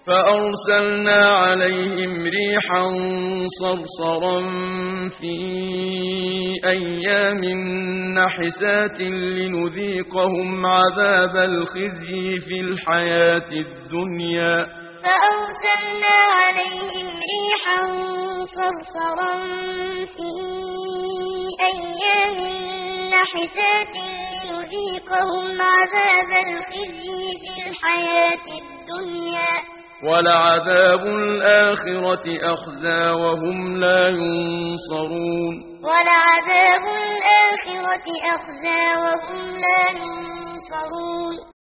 فأرسلنا عليهم ريحا صرصرا في أيام نحسات لنذيقهم عذاب الخزي في الحياة الدنيا. فأرسلنا عليهم ريحا صرصرا في أيام نحسات لنذيقهم عذاب الخزي في الحياة الدنيا ولعذاب الآخرة أخزى وهم لا ينصرون. ولعذاب الآخرة أخزى وهم لا ينصرون.